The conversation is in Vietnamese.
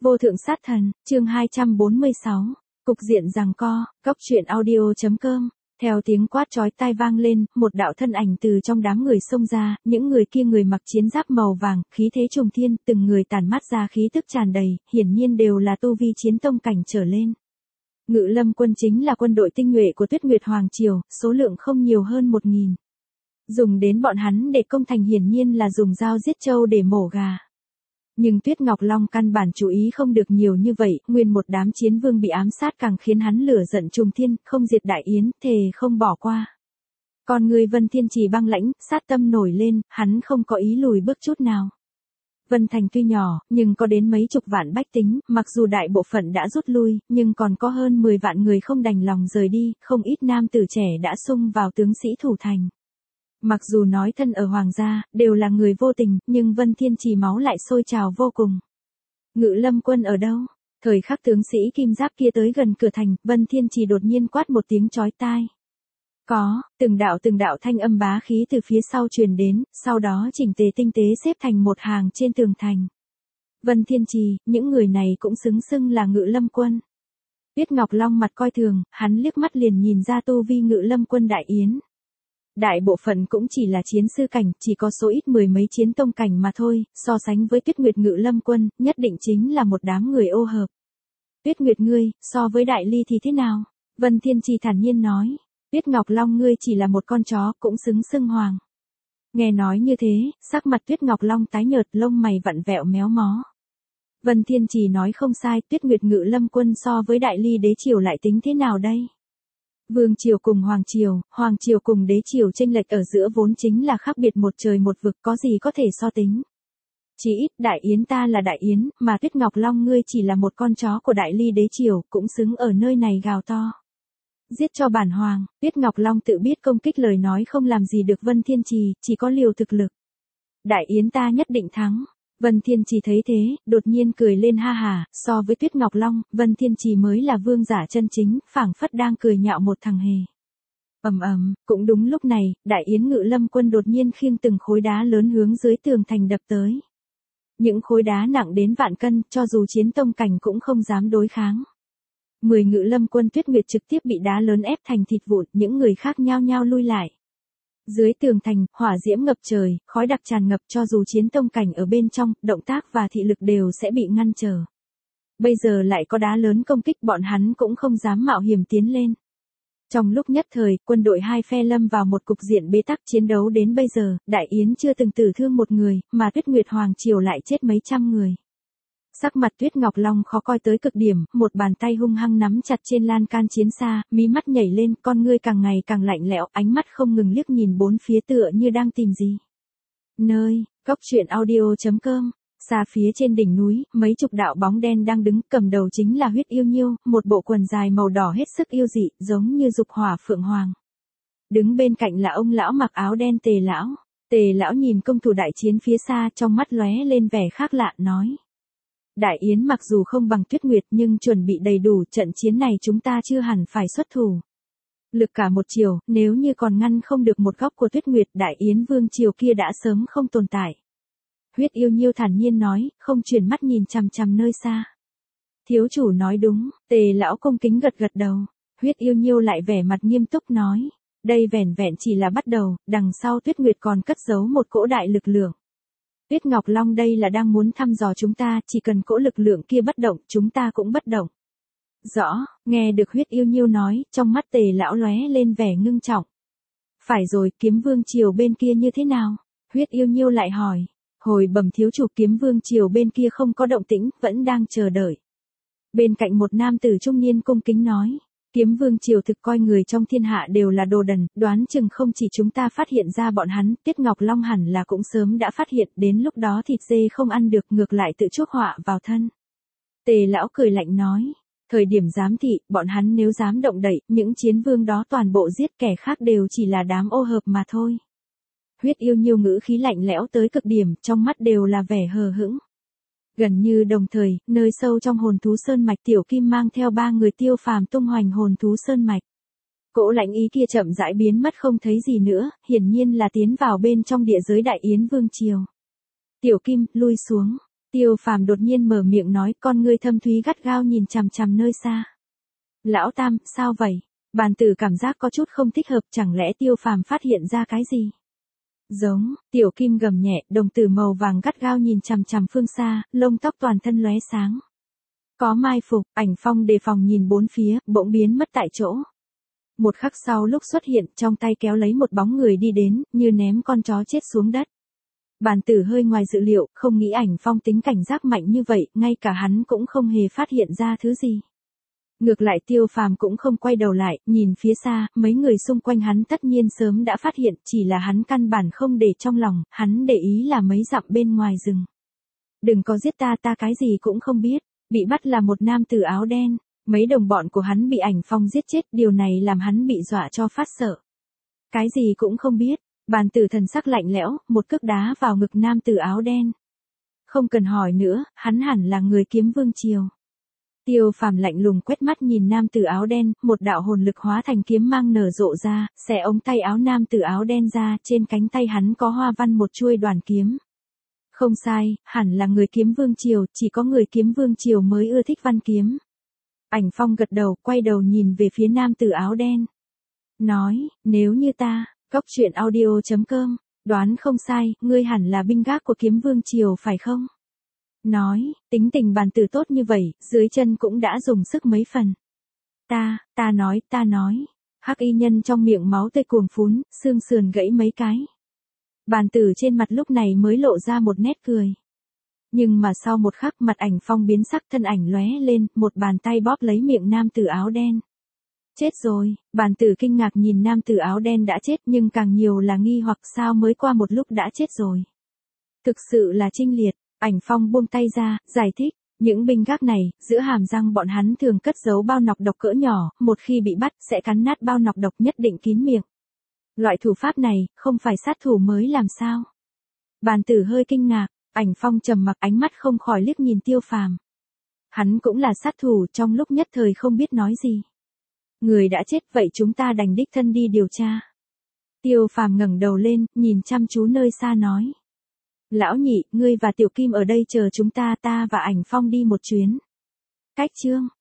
Vô thượng sát thần, chương 246, cục diện giằng co, góc truyện audio.com. Theo tiếng quát chói tai vang lên, một đạo thân ảnh từ trong đám người xông ra, những người kia người mặc chiến giáp màu vàng, khí thế trùng thiên, từng người tản mát ra khí tức tràn đầy, hiển nhiên đều là tu vi chiến tông cảnh trở lên. Ngự Lâm quân chính là quân đội tinh nhuệ của Tuyết Nguyệt Hoàng Triều, số lượng không nhiều hơn 1000. Dùng đến bọn hắn để công thành hiển nhiên là dùng dao giết trâu để mổ gà. Nhưng Tuyết Ngọc Long căn bản chú ý không được nhiều như vậy, nguyên một đám chiến vương bị ám sát càng khiến hắn lửa giận trùng thiên, không diệt đại yến, thề không bỏ qua. Còn người Vân Thiên Trì băng lãnh, sát tâm nổi lên, hắn không có ý lùi bước chút nào. Vân Thành tuy nhỏ, nhưng có đến mấy chục vạn bách tính, mặc dù đại bộ phận đã rút lui, nhưng còn có hơn 10 vạn người không đành lòng rời đi, không ít nam tử trẻ đã xung vào tướng sĩ thủ thành. Mặc dù nói thân ở hoàng gia, đều là người vô tình, nhưng Vân Thiên Trì máu lại sôi trào vô cùng. Ngự Lâm quân ở đâu? Thời khắc tướng sĩ kim giáp kia tới gần cửa thành, Vân Thiên Trì đột nhiên quát một tiếng chói tai. Có, từng đạo thanh âm bá khí từ phía sau truyền đến, sau đó chỉnh tề tinh tế xếp thành một hàng trên tường thành. Vân Thiên Trì, những người này cũng xưng là Ngự Lâm quân. Tuyết Ngọc Long mặt coi thường, hắn liếc mắt liền nhìn ra tu vi Ngự Lâm quân đại yến. Đại bộ phận cũng chỉ là chiến sư cảnh, chỉ có số ít mười mấy chiến tông cảnh mà thôi, so sánh với Tuyết Nguyệt Ngự Lâm quân, nhất định chính là một đám người ô hợp. Tuyết Nguyệt ngươi, so với Đại Ly thì thế nào? Vân Thiên Trì thản nhiên nói, Tuyết Ngọc Long ngươi chỉ là một con chó, cũng xưng hoàng. Nghe nói như thế, sắc mặt Tuyết Ngọc Long tái nhợt, lông mày vặn vẹo méo mó. Vân Thiên Trì nói không sai, Tuyết Nguyệt Ngự Lâm quân so với Đại Ly đế triều lại tính thế nào đây? Vương triều cùng hoàng triều cùng đế triều chênh lệch ở giữa vốn chính là khác biệt một trời một vực, có gì có thể so tính. Chỉ ít đại yến ta là đại yến, mà Tuyết Ngọc Long ngươi chỉ là một con chó của Đại Ly đế triều, cũng xứng ở nơi này gào to. Giết cho bản hoàng, Tuyết Ngọc Long tự biết công kích lời nói không làm gì được Vân Thiên Trì, chỉ có liều thực lực. Đại yến ta nhất định thắng. Vân Thiên Trì thấy thế, đột nhiên cười lên ha hà, so với Tuyết Ngọc Long, Vân Thiên Trì mới là vương giả chân chính, phảng phất đang cười nhạo một thằng hề. Cũng đúng lúc này, Đại Yến Ngự Lâm quân đột nhiên khiêng từng khối đá lớn hướng dưới tường thành đập tới. Những khối đá nặng đến vạn cân, cho dù chiến tông cảnh cũng không dám đối kháng. 10 Ngự Lâm quân Tuyết Nguyệt trực tiếp bị đá lớn ép thành thịt vụn, những người khác nhao nhao lui lại. Dưới tường thành, hỏa diễm ngập trời, khói đặc tràn ngập, cho dù chiến tông cảnh ở bên trong, động tác và thị lực đều sẽ bị ngăn trở. Bây giờ lại có đá lớn công kích, bọn hắn cũng không dám mạo hiểm tiến lên. Trong lúc nhất thời, quân đội hai phe lâm vào một cục diện bế tắc, chiến đấu đến bây giờ, Đại Yến chưa từng tử thương một người, mà Tuyết Nguyệt Hoàng Triều lại chết mấy trăm người. Sắc mặt Tuyết Ngọc Long khó coi tới cực điểm, một bàn tay hung hăng nắm chặt trên lan can chiến xa, mí mắt nhảy lên, con ngươi càng ngày càng lạnh lẽo, ánh mắt không ngừng liếc nhìn bốn phía tựa như đang tìm gì. Nơi, góc truyện audio.com, xa phía trên đỉnh núi, mấy chục đạo bóng đen đang đứng, cầm đầu chính là Huyết Yêu Nhiêu, một bộ quần dài màu đỏ hết sức yêu dị, giống như dục hỏa phượng hoàng. Đứng bên cạnh là ông lão mặc áo đen Tề lão. Tề lão nhìn công thủ đại chiến phía xa, trong mắt lóe lên vẻ khác lạ, nói. Đại Yến mặc dù không bằng Tuyết Nguyệt nhưng chuẩn bị đầy đủ, trận chiến này chúng ta chưa hẳn phải xuất thủ. Lực cả một chiều, nếu như còn ngăn không được một góc của Tuyết Nguyệt, Đại Yến vương triều kia đã sớm không tồn tại. Huyết Yêu Nhiêu thản nhiên nói, không chuyển mắt nhìn chằm chằm nơi xa. Thiếu chủ nói đúng, Tề lão cung kính gật gật đầu. Huyết Yêu Nhiêu lại vẻ mặt nghiêm túc nói, đây vẻn vẹn chỉ là bắt đầu, đằng sau Tuyết Nguyệt còn cất giấu một cỗ đại lực lượng. Tuyết Ngọc Long đây là đang muốn thăm dò chúng ta, chỉ cần cỗ lực lượng kia bất động, chúng ta cũng bất động. Rõ, nghe được Huyết Yêu Nhiêu nói, trong mắt Tề lão lóe lên vẻ ngưng trọng. Phải rồi, Kiếm Vương triều bên kia như thế nào? Huyết Yêu Nhiêu lại hỏi. Hồi bẩm thiếu chủ, Kiếm Vương triều bên kia không có động tĩnh, vẫn đang chờ đợi. Bên cạnh một nam tử trung niên cung kính nói. Kiếm Vương triều thực coi người trong thiên hạ đều là đồ đần, đoán chừng không chỉ chúng ta phát hiện ra bọn hắn, Tuyết Ngọc Long hẳn là cũng sớm đã phát hiện, đến lúc đó thịt dê không ăn được, ngược lại tự chuốc họa vào thân. Tề lão cười lạnh nói, thời điểm giám thị, bọn hắn nếu dám động đậy, những chiến vương đó toàn bộ giết, kẻ khác đều chỉ là đám ô hợp mà thôi. Huyết Yêu Nhiêu ngữ khí lạnh lẽo tới cực điểm, trong mắt đều là vẻ hờ hững. Gần như đồng thời, nơi sâu trong hồn thú sơn mạch, Tiểu Kim mang theo 3 người Tiêu Phàm tung hoành hồn thú sơn mạch. Cỗ lãnh ý kia chậm rãi biến mất không thấy gì nữa, hiển nhiên là tiến vào bên trong địa giới Đại Yến vương triều. Tiểu Kim, lui xuống. Tiêu Phàm đột nhiên mở miệng nói, con ngươi thâm thúy gắt gao nhìn chằm chằm nơi xa. Lão Tam, sao vậy? Bàn tử cảm giác có chút không thích hợp, chẳng lẽ Tiêu Phàm phát hiện ra cái gì? Giống, Tiểu Kim gầm nhẹ, đồng tử màu vàng gắt gao nhìn chằm chằm phương xa, lông tóc toàn thân lóe sáng. Có mai phục, Ảnh Phong đề phòng nhìn bốn phía, bỗng biến mất tại chỗ. Một khắc sau lúc xuất hiện, trong tay kéo lấy một bóng người đi đến, như ném con chó chết xuống đất. Bàn tử hơi ngoài dự liệu, không nghĩ Ảnh Phong tính cảnh giác mạnh như vậy, ngay cả hắn cũng không hề phát hiện ra thứ gì. Ngược lại Tiêu Phàm cũng không quay đầu lại, nhìn phía xa, mấy người xung quanh hắn tất nhiên sớm đã phát hiện, chỉ là hắn căn bản không để trong lòng, hắn để ý là mấy dặm bên ngoài rừng. Đừng có giết ta, ta cái gì cũng không biết. Bị bắt là một nam tử áo đen, mấy đồng bọn của hắn bị Ảnh Phong giết chết, điều này làm hắn bị dọa cho phát sợ. Cái gì cũng không biết, bàn tử thần sắc lạnh lẽo, một cước đá vào ngực nam tử áo đen. Không cần hỏi nữa, hắn hẳn là người Kiếm Vương Triều. Tiêu Phàm lạnh lùng quét mắt nhìn nam tử áo đen, một đạo hồn lực hóa thành kiếm mang nở rộ ra, xẻ ống tay áo nam tử áo đen ra, trên cánh tay hắn có hoa văn một chuôi đoàn kiếm. Không sai, hẳn là người Kiếm Vương Triều, chỉ có người Kiếm Vương Triều mới ưa thích văn kiếm. Ảnh Phong gật đầu, quay đầu nhìn về phía nam tử áo đen. Nói, nếu như ta, Cốc Truyện Audio.com, đoán không sai, ngươi hẳn là binh gác của Kiếm Vương Triều phải không? Nói, tính tình bàn tử tốt như vậy, dưới chân cũng đã dùng sức mấy phần. Ta nói, hắc y nhân trong miệng máu tươi cuồng phún, xương sườn gãy mấy cái. Bàn tử trên mặt lúc này mới lộ ra một nét cười. Nhưng mà sau một khắc mặt Ảnh Phong biến sắc, thân ảnh lóe lên, một bàn tay bóp lấy miệng nam tử áo đen. Chết rồi, bàn tử kinh ngạc nhìn nam tử áo đen đã chết, nhưng càng nhiều là nghi hoặc sao mới qua một lúc đã chết rồi. Thực sự là Trinh Liệt. Ảnh Phong buông tay ra, giải thích, những binh gác này, giữa hàm răng bọn hắn thường cất giấu bao nọc độc cỡ nhỏ, một khi bị bắt sẽ cắn nát bao nọc độc, nhất định kín miệng. Loại thủ pháp này, không phải sát thủ mới làm sao? Bàn tử hơi kinh ngạc, Ảnh Phong trầm mặc, ánh mắt không khỏi liếc nhìn Tiêu Phàm. Hắn cũng là sát thủ, trong lúc nhất thời không biết nói gì. Người đã chết, vậy chúng ta đành đích thân đi điều tra. Tiêu Phàm ngẩng đầu lên, nhìn chăm chú nơi xa nói. Lão Nhị, ngươi và Tiểu Kim ở đây chờ chúng ta và Ảnh Phong đi một chuyến. Cách chương